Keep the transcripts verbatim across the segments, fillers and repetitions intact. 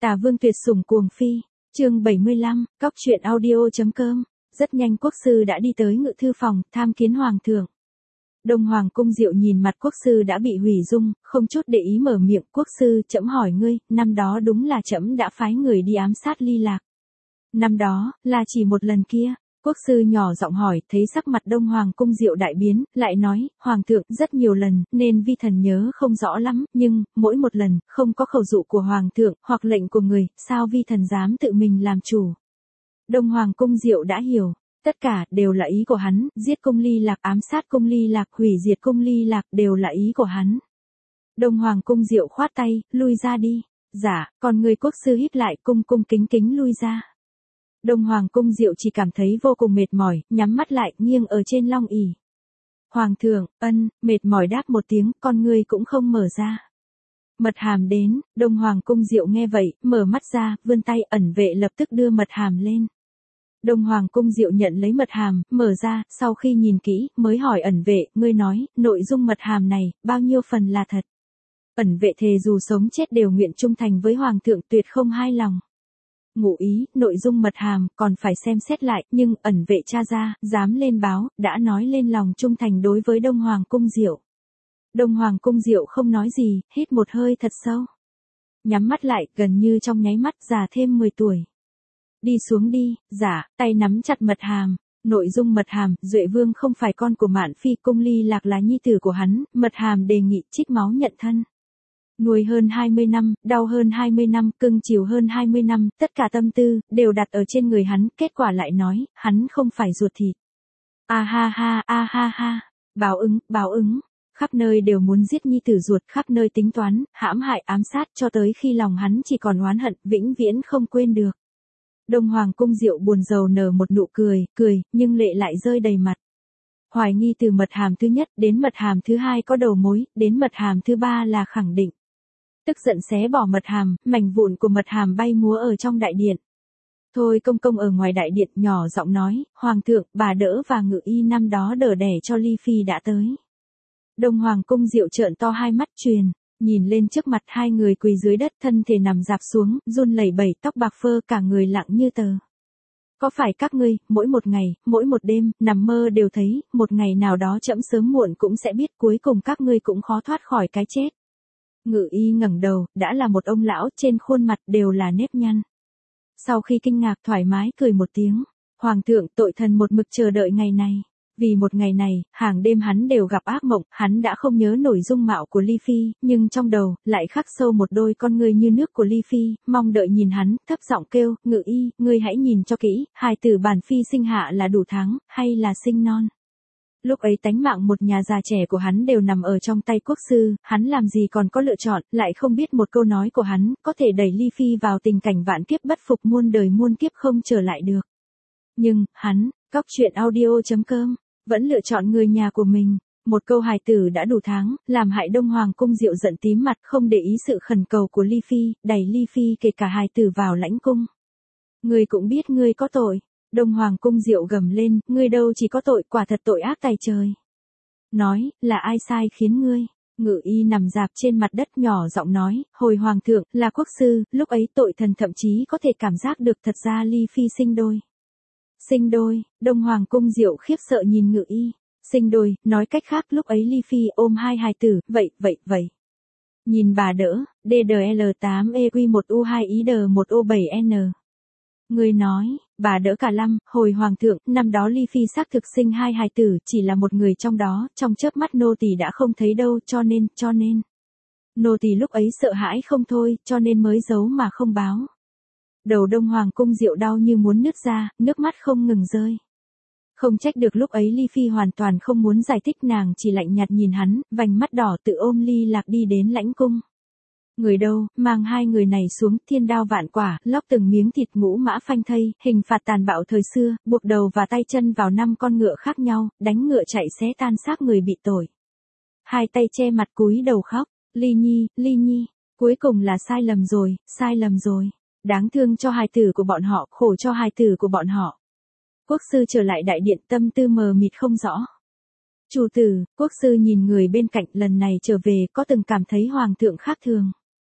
Tả Vương tuyệt sủng cuồng phi, chương bảy mươi lăm, cóc truyện audio.com. Rất nhanh quốc sư đã đi tới ngự thư phòng, tham kiến hoàng thượng. Đông Hoàng Cung Diệu nhìn mặt quốc sư đã bị hủy dung, không chút để ý mở miệng, quốc sư, trẫm hỏi ngươi, năm đó đúng là trẫm đã phái người đi ám sát Ly Lạc. Năm đó, là chỉ một lần kia. Quốc sư nhỏ giọng hỏi, thấy sắc mặt Đông Hoàng Cung Diệu đại biến, lại nói, Hoàng thượng, rất nhiều lần, nên vi thần nhớ không rõ lắm, nhưng, mỗi một lần, không có khẩu dụ của Hoàng thượng, hoặc lệnh của người, sao vi thần dám tự mình làm chủ. Đông Hoàng Cung Diệu đã hiểu, tất cả, đều là ý của hắn, giết cung Ly Lạc, ám sát cung Ly Lạc, hủy diệt cung Ly Lạc, đều là ý của hắn. Đông Hoàng Cung Diệu khoát tay, lui ra đi. Dạ, còn người quốc sư híp lại, cung cung kính kính lui ra. Đông Hoàng Cung Diệu chỉ cảm thấy vô cùng mệt mỏi, nhắm mắt lại, nghiêng ở trên long ỷ. Hoàng thượng, ân, mệt mỏi đáp một tiếng, con ngươi cũng không mở ra. Mật hàm đến, Đông Hoàng Cung Diệu nghe vậy, mở mắt ra, vươn tay, ẩn vệ lập tức đưa mật hàm lên. Đông Hoàng Cung Diệu nhận lấy mật hàm, mở ra, sau khi nhìn kỹ, mới hỏi ẩn vệ, ngươi nói, nội dung mật hàm này, bao nhiêu phần là thật. Ẩn vệ thề dù sống chết đều nguyện trung thành với Hoàng thượng, tuyệt không hai lòng. Ngụ ý, nội dung mật hàm, còn phải xem xét lại, nhưng, ẩn vệ tra ra, dám lên báo, đã nói lên lòng trung thành đối với Đông Hoàng Cung Diệu. Đông Hoàng Cung Diệu không nói gì, hít một hơi thật sâu. Nhắm mắt lại, gần như trong nháy mắt, già thêm mười tuổi. Đi xuống đi, giả, tay nắm chặt mật hàm. Nội dung mật hàm, Duệ Vương không phải con của Mạn Phi, cung Ly Lạc là nhi tử của hắn, mật hàm đề nghị trích máu nhận thân. Nuôi hơn hai mươi năm, đau hơn hai mươi năm, cưng chiều hơn hai mươi năm, tất cả tâm tư, đều đặt ở trên người hắn, kết quả lại nói, hắn không phải ruột thịt. A ha ha, a ha ha, báo ứng, báo ứng, khắp nơi đều muốn giết nhi tử ruột, khắp nơi tính toán, hãm hại ám sát cho tới khi lòng hắn chỉ còn oán hận, vĩnh viễn không quên được. Đông Hoàng Cung Diệu buồn rầu nở một nụ cười, cười, nhưng lệ lại rơi đầy mặt. Hoài nghi từ mật hàm thứ nhất đến mật hàm thứ hai có đầu mối, đến mật hàm thứ ba là khẳng định. Tức giận xé bỏ mật hàm, mảnh vụn của mật hàm bay múa ở trong đại điện. Thôi công công ở ngoài đại điện nhỏ giọng nói, Hoàng thượng, bà đỡ và ngự y năm đó đỡ đẻ cho Ly Phi đã tới. Đông Hoàng Cung Diệu trợn to hai mắt truyền, nhìn lên trước mặt hai người quỳ dưới đất, thân thể nằm dạp xuống, run lẩy bẩy, tóc bạc phơ, cả người lặng như tờ. Có phải các ngươi, mỗi một ngày, mỗi một đêm, nằm mơ đều thấy, một ngày nào đó trẫm sớm muộn cũng sẽ biết, cuối cùng các ngươi cũng khó thoát khỏi cái chết. Ngự y ngẩng đầu, đã là một ông lão, trên khuôn mặt đều là nếp nhăn. Sau khi kinh ngạc thoải mái cười một tiếng, Hoàng thượng, tội thần một mực chờ đợi ngày này. Vì một ngày này, hàng đêm hắn đều gặp ác mộng, hắn đã không nhớ nổi dung mạo của Ly Phi, nhưng trong đầu, lại khắc sâu một đôi con ngươi như nước của Ly Phi, mong đợi nhìn hắn, thấp giọng kêu, ngự y, ngươi hãy nhìn cho kỹ, hài tử bản phi sinh hạ là đủ tháng, hay là sinh non. Lúc ấy tánh mạng một nhà già trẻ của hắn đều nằm ở trong tay quốc sư, hắn làm gì còn có lựa chọn, lại không biết một câu nói của hắn, có thể đẩy Ly Phi vào tình cảnh vạn kiếp bất phục muôn đời muôn kiếp không trở lại được. Nhưng, hắn, cóc truyện audio.com, vẫn lựa chọn người nhà của mình. Một câu hài tử đã đủ tháng, làm hại Đông Hoàng Cung Diệu giận tím mặt, không để ý sự khẩn cầu của Ly Phi, đẩy Ly Phi kể cả hài tử vào lãnh cung. Ngươi cũng biết ngươi có tội. Đông Hoàng Cung Diệu gầm lên, ngươi đâu chỉ có tội, quả thật tội ác tày trời. Nói, là ai sai khiến ngươi? Ngự y nằm dạp trên mặt đất nhỏ giọng nói, hồi Hoàng thượng, là quốc sư, lúc ấy tội thần thậm chí có thể cảm giác được thật ra Ly Phi sinh đôi. Sinh đôi, Đông Hoàng Cung Diệu khiếp sợ nhìn ngự y. Sinh đôi, nói cách khác lúc ấy Ly Phi ôm hai hài tử, vậy, vậy, vậy. Nhìn bà đỡ, D D L tám E Q một U hai I D một O bảy N. Người nói, bà đỡ cả lăm, hồi Hoàng thượng, năm đó Ly Phi xác thực sinh hai hài tử, chỉ là một người trong đó, trong chớp mắt nô tỳ đã không thấy đâu, cho nên, cho nên. Nô tỳ lúc ấy sợ hãi không thôi, cho nên mới giấu mà không báo. Đầu Đông Hoàng Cung Diệu đau như muốn nứt ra, nước mắt không ngừng rơi. Không trách được lúc ấy Ly Phi hoàn toàn không muốn giải thích, nàng chỉ lạnh nhạt nhìn hắn, vành mắt đỏ tự ôm Ly Lạc đi đến lãnh cung. Người đâu, mang hai người này xuống, thiên đao vạn quả, lóc từng miếng thịt ngũ mã phanh thây, hình phạt tàn bạo thời xưa, buộc đầu và tay chân vào năm con ngựa khác nhau, đánh ngựa chạy xé tan xác người bị tội. Hai tay che mặt cúi đầu khóc, Ly Nhi, Ly Nhi, cuối cùng là sai lầm rồi, sai lầm rồi. Đáng thương cho hài tử của bọn họ, khổ cho hài tử của bọn họ. Quốc sư trở lại đại điện, tâm tư mờ mịt không rõ. Chủ tử, quốc sư nhìn người bên cạnh, lần này trở về có từng cảm thấy Hoàng thượng khác thường.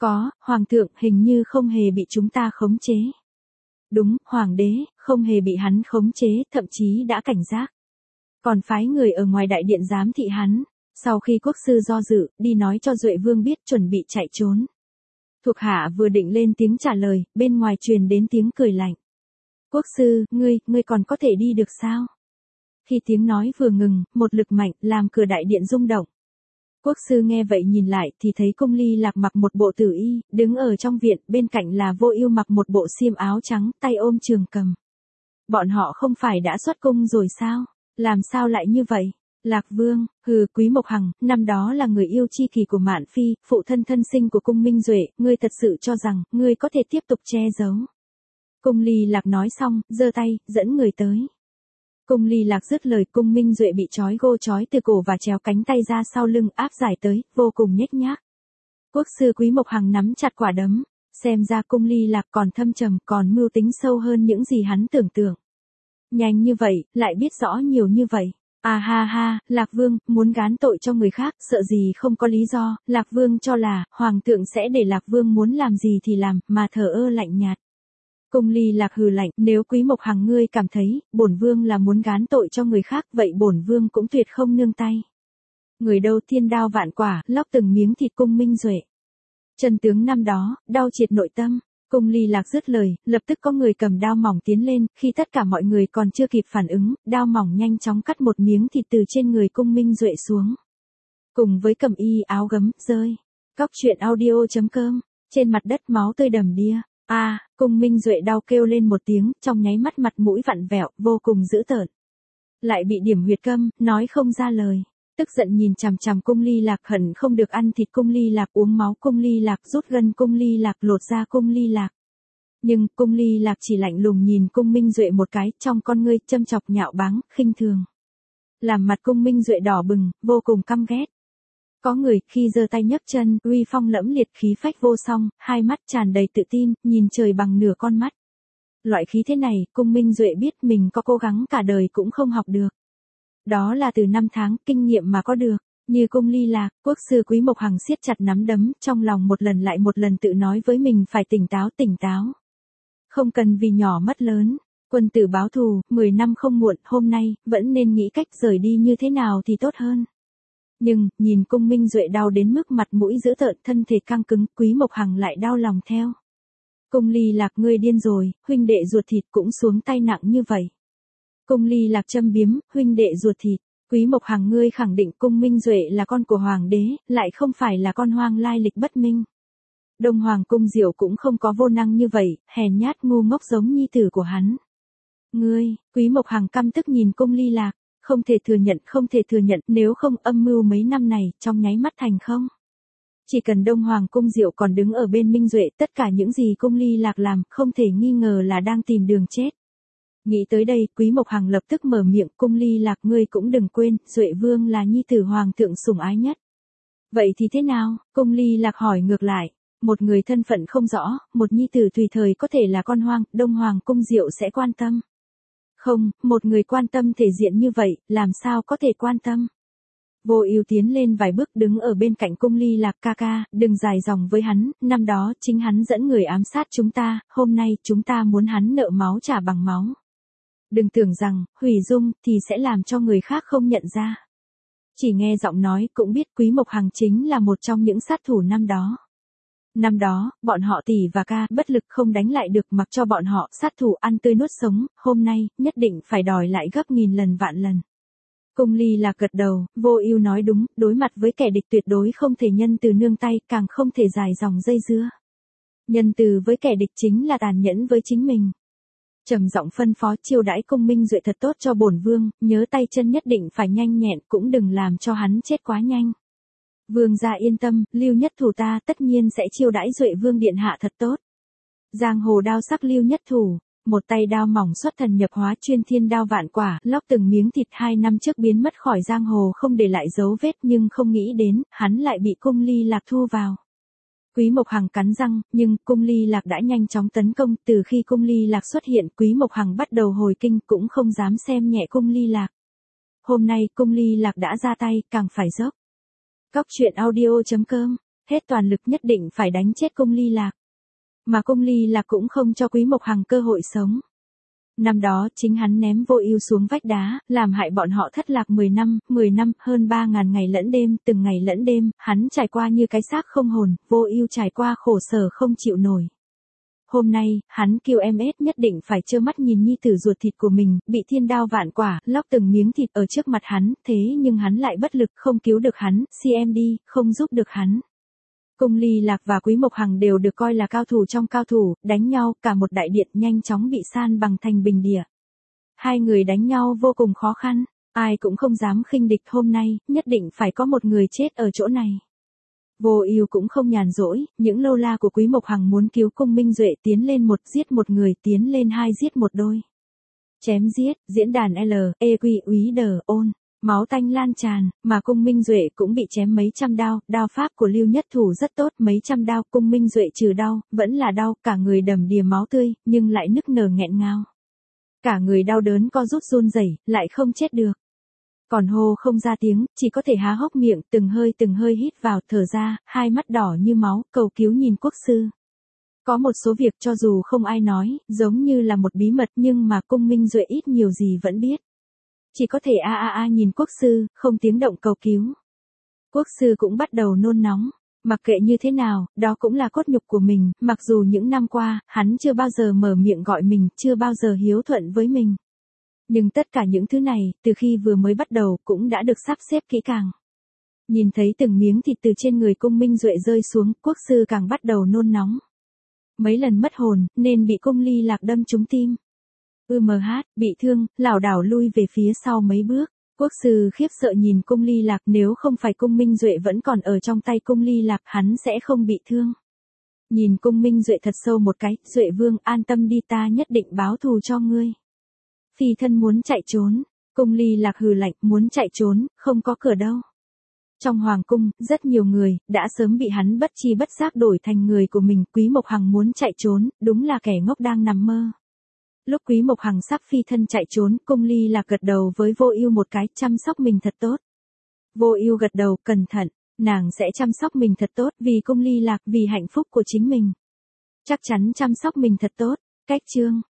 Có, Hoàng thượng hình như không hề bị chúng ta khống chế. Đúng, Hoàng đế, không hề bị hắn khống chế, thậm chí đã cảnh giác. Còn phái người ở ngoài đại điện giám thị hắn. Sau khi quốc sư do dự, đi nói cho Duệ Vương biết chuẩn bị chạy trốn. Thuộc hạ vừa định lên tiếng trả lời, bên ngoài truyền đến tiếng cười lạnh. Quốc sư, ngươi, ngươi còn có thể đi được sao? Khi tiếng nói vừa ngừng, một lực mạnh làm cửa đại điện rung động. Quốc sư nghe vậy nhìn lại thì thấy Cung Ly Lạc mặc một bộ tử y, đứng ở trong viện, bên cạnh là Vô Ưu mặc một bộ xiêm áo trắng, tay ôm trường cầm. Bọn họ không phải đã xuất cung rồi sao? Làm sao lại như vậy? Lạc Vương, hừ, Quý Mộc Hằng, năm đó là người yêu chi kỷ của Mạn Phi, phụ thân thân sinh của Cung Minh Duệ, ngươi thật sự cho rằng, ngươi có thể tiếp tục che giấu. Cung Ly Lạc nói xong, giơ tay, dẫn người tới. Cung Ly Lạc dứt lời, Cung Minh Duệ bị trói gô trói từ cổ và chéo cánh tay ra sau lưng áp giải tới, vô cùng nhếch nhác. Quốc sư Quý Mộc Hằng nắm chặt quả đấm, xem ra Cung Ly Lạc còn thâm trầm, còn mưu tính sâu hơn những gì hắn tưởng tượng. Nhanh như vậy, lại biết rõ nhiều như vậy. À ha ha, Lạc Vương, muốn gán tội cho người khác, sợ gì không có lý do, Lạc Vương cho là, Hoàng thượng sẽ để Lạc Vương muốn làm gì thì làm, mà thờ ơ lạnh nhạt. Cung Ly Lạc hừ lạnh, nếu Quý Mộc Hằng ngươi cảm thấy, bổn Vương là muốn gán tội cho người khác, vậy bổn Vương cũng tuyệt không nương tay. Người đâu thiên đao vạn quả, lóc từng miếng thịt Cung Minh Duệ. Chân tướng năm đó, đau triệt nội tâm. Cung Ly Lạc dứt lời, lập tức có người cầm đao mỏng tiến lên, khi tất cả mọi người còn chưa kịp phản ứng, đao mỏng nhanh chóng cắt một miếng thịt từ trên người Cung Minh Duệ xuống. Cùng với cẩm y áo gấm, rơi. Cóc truyện audio chấm com, trên mặt đất máu tươi đầm đìa. A, à, Cung Minh Duệ đau kêu lên một tiếng, trong nháy mắt mặt mũi vặn vẹo, vô cùng dữ tợn. Lại bị điểm huyệt câm, nói không ra lời. Tức giận nhìn chằm chằm Cung Ly Lạc, hận không được ăn thịt Cung Ly Lạc, uống máu Cung Ly Lạc, rút gân Cung Ly Lạc, lột da Cung Ly Lạc. Nhưng Cung Ly Lạc chỉ lạnh lùng nhìn Cung Minh Duệ một cái, trong con ngươi châm chọc nhạo báng, khinh thường. Làm mặt Cung Minh Duệ đỏ bừng, vô cùng căm ghét. Có người khi giơ tay nhấc chân, uy phong lẫm liệt, khí phách vô song, hai mắt tràn đầy tự tin, nhìn trời bằng nửa con mắt. Loại khí thế này, Cung Minh Duệ biết mình có cố gắng cả đời cũng không học được. Đó là từ năm tháng kinh nghiệm mà có được, như Cung Ly Lạc, quốc sư Quý Mộc Hằng siết chặt nắm đấm, trong lòng một lần lại một lần tự nói với mình phải tỉnh táo tỉnh táo. Không cần vì nhỏ mất lớn, quân tử báo thù, mười năm không muộn, hôm nay, vẫn nên nghĩ cách rời đi như thế nào thì tốt hơn. Nhưng, nhìn Cung Minh Duệ đau đến mức mặt mũi dữ tợn, thân thể căng cứng, Quý Mộc Hằng lại đau lòng theo. Cung Ly Lạc ngươi điên rồi, huynh đệ ruột thịt cũng xuống tay nặng như vậy. Cung Ly Lạc châm biếm, huynh đệ ruột thịt, Quý Mộc Hằng ngươi khẳng định Cung Minh Duệ là con của Hoàng đế, lại không phải là con hoang lai lịch bất minh. Đông Hoàng Cung Diệu cũng không có vô năng như vậy, hèn nhát ngu ngốc giống nhi tử của hắn. Ngươi, Quý Mộc Hằng căm tức nhìn Cung Ly Lạc, không thể thừa nhận, không thể thừa nhận, nếu không âm mưu mấy năm này, trong nháy mắt thành không. Chỉ cần Đông Hoàng Cung Diệu còn đứng ở bên Minh Duệ, tất cả những gì Cung Ly Lạc làm, không thể nghi ngờ là đang tìm đường chết. Nghĩ tới đây, Quý Mộc Hằng lập tức mở miệng, Cung Ly Lạc ngươi cũng đừng quên, Duệ Vương là nhi tử Hoàng thượng sủng ái nhất. Vậy thì thế nào? Cung Ly Lạc hỏi ngược lại. Một người thân phận không rõ, một nhi tử tùy thời có thể là con hoang, Đông Hoàng Cung Diệu sẽ quan tâm. Không, một người quan tâm thể diện như vậy, làm sao có thể quan tâm? Vô Ưu tiến lên vài bước đứng ở bên cạnh Cung Ly Lạc, ca ca, đừng dài dòng với hắn, năm đó chính hắn dẫn người ám sát chúng ta, hôm nay chúng ta muốn hắn nợ máu trả bằng máu. Đừng tưởng rằng, hủy dung, thì sẽ làm cho người khác không nhận ra. Chỉ nghe giọng nói cũng biết Quý Mộc Hằng chính là một trong những sát thủ năm đó. Năm đó, bọn họ tỷ và ca bất lực không đánh lại được, mặc cho bọn họ sát thủ ăn tươi nuốt sống, hôm nay, nhất định phải đòi lại gấp nghìn lần vạn lần. Cung Ly Lạc gật đầu, Vô Ưu nói đúng, đối mặt với kẻ địch tuyệt đối không thể nhân từ nương tay, càng không thể dài dòng dây dưa. Nhân từ với kẻ địch chính là tàn nhẫn với chính mình. Trầm giọng phân phó chiêu đãi Cung Minh Duệ thật tốt cho bổn vương, nhớ tay chân nhất định phải nhanh nhẹn, cũng đừng làm cho hắn chết quá nhanh. Vương gia yên tâm, Lưu Nhất Thủ ta tất nhiên sẽ chiêu đãi Duệ Vương điện hạ thật tốt. Giang hồ đao sắc Lưu Nhất Thủ, một tay đao mỏng xuất thần nhập hóa chuyên thiên đao vạn quả, lóc từng miếng thịt, hai năm trước biến mất khỏi giang hồ không để lại dấu vết, nhưng không nghĩ đến, hắn lại bị Cung Ly Lạc thu vào. Quý Mộc Hằng cắn răng, nhưng Cung Ly Lạc đã nhanh chóng tấn công, từ khi Cung Ly Lạc xuất hiện, Quý Mộc Hằng bắt đầu hồi kinh, cũng không dám xem nhẹ Cung Ly Lạc. Hôm nay Cung Ly Lạc đã ra tay, càng phải dốc. Cóc truyện audio chấm com hết toàn lực nhất định phải đánh chết Cung Ly Lạc. Mà Cung Ly Lạc cũng không cho Quý Mộc Hằng cơ hội sống. Năm đó chính hắn ném Vô Ưu xuống vách đá, làm hại bọn họ thất lạc mười năm, mười năm, hơn ba ngàn ngày lẫn đêm, từng ngày lẫn đêm, hắn trải qua như cái xác không hồn, Vô Ưu trải qua khổ sở không chịu nổi. Hôm nay, hắn kêu em ết nhất định phải trơ mắt nhìn nhi tử ruột thịt của mình, bị thiên đao vạn quả, lóc từng miếng thịt ở trước mặt hắn, thế nhưng hắn lại bất lực, không cứu được hắn, xê em đê, không giúp được hắn. Cung Ly Lạc và Quý Mộc Hằng đều được coi là cao thủ trong cao thủ, đánh nhau, cả một đại điện nhanh chóng bị san bằng thành bình địa. Hai người đánh nhau vô cùng khó khăn, ai cũng không dám khinh địch, hôm nay, nhất định phải có một người chết ở chỗ này. Vô Ưu cũng không nhàn rỗi, những lâu la của Quý Mộc Hằng muốn cứu Cung Minh Duệ tiến lên một giết một người, tiến lên hai giết một đôi. Chém giết, diễn đàn L, E Q úy đờ, ôn. Máu tanh lan tràn, mà Cung Minh Duệ cũng bị chém mấy trăm đao, đao pháp của Lưu Nhất Thủ rất tốt, mấy trăm đao, Cung Minh Duệ trừ đau, vẫn là đau, cả người đầm đìa máu tươi, nhưng lại nức nở nghẹn ngào. Cả người đau đớn co rút run rẩy, lại không chết được. Còn hô không ra tiếng, chỉ có thể há hốc miệng, từng hơi từng hơi hít vào, thở ra, hai mắt đỏ như máu, cầu cứu nhìn quốc sư. Có một số việc cho dù không ai nói, giống như là một bí mật nhưng mà Cung Minh Duệ ít nhiều gì vẫn biết. Chỉ có thể a a a nhìn quốc sư, không tiếng động cầu cứu. Quốc sư cũng bắt đầu nôn nóng, mặc kệ như thế nào, đó cũng là cốt nhục của mình, mặc dù những năm qua, hắn chưa bao giờ mở miệng gọi mình, chưa bao giờ hiếu thuận với mình. Nhưng tất cả những thứ này, từ khi vừa mới bắt đầu, cũng đã được sắp xếp kỹ càng. Nhìn thấy từng miếng thịt từ trên người Cung Minh Duệ rơi xuống, quốc sư càng bắt đầu nôn nóng. Mấy lần mất hồn, nên bị Cung Ly Lạc đâm trúng tim. ư em hát, bị thương, lảo đảo lui về phía sau mấy bước. Quốc sư khiếp sợ nhìn Cung Ly Lạc, nếu không phải Cung Minh Duệ vẫn còn ở trong tay Cung Ly Lạc, hắn sẽ không bị thương. Nhìn Cung Minh Duệ thật sâu một cái, Duệ vương an tâm đi, ta nhất định báo thù cho ngươi. Phi thân muốn chạy trốn, Cung Ly Lạc hừ lạnh, muốn chạy trốn, không có cửa đâu. Trong hoàng cung, rất nhiều người, đã sớm bị hắn bất chi bất giác đổi thành người của mình, Quý Mộc Hằng muốn chạy trốn, đúng là kẻ ngốc đang nằm mơ. Lúc Quý Mộc Hằng sắp phi thân chạy trốn, Cung Ly Lạc gật đầu với Vô Ưu một cái, chăm sóc mình thật tốt. Vô Ưu gật đầu, cẩn thận, nàng sẽ chăm sóc mình thật tốt, vì Cung Ly Lạc, vì hạnh phúc của chính mình. Chắc chắn chăm sóc mình thật tốt. Cách chương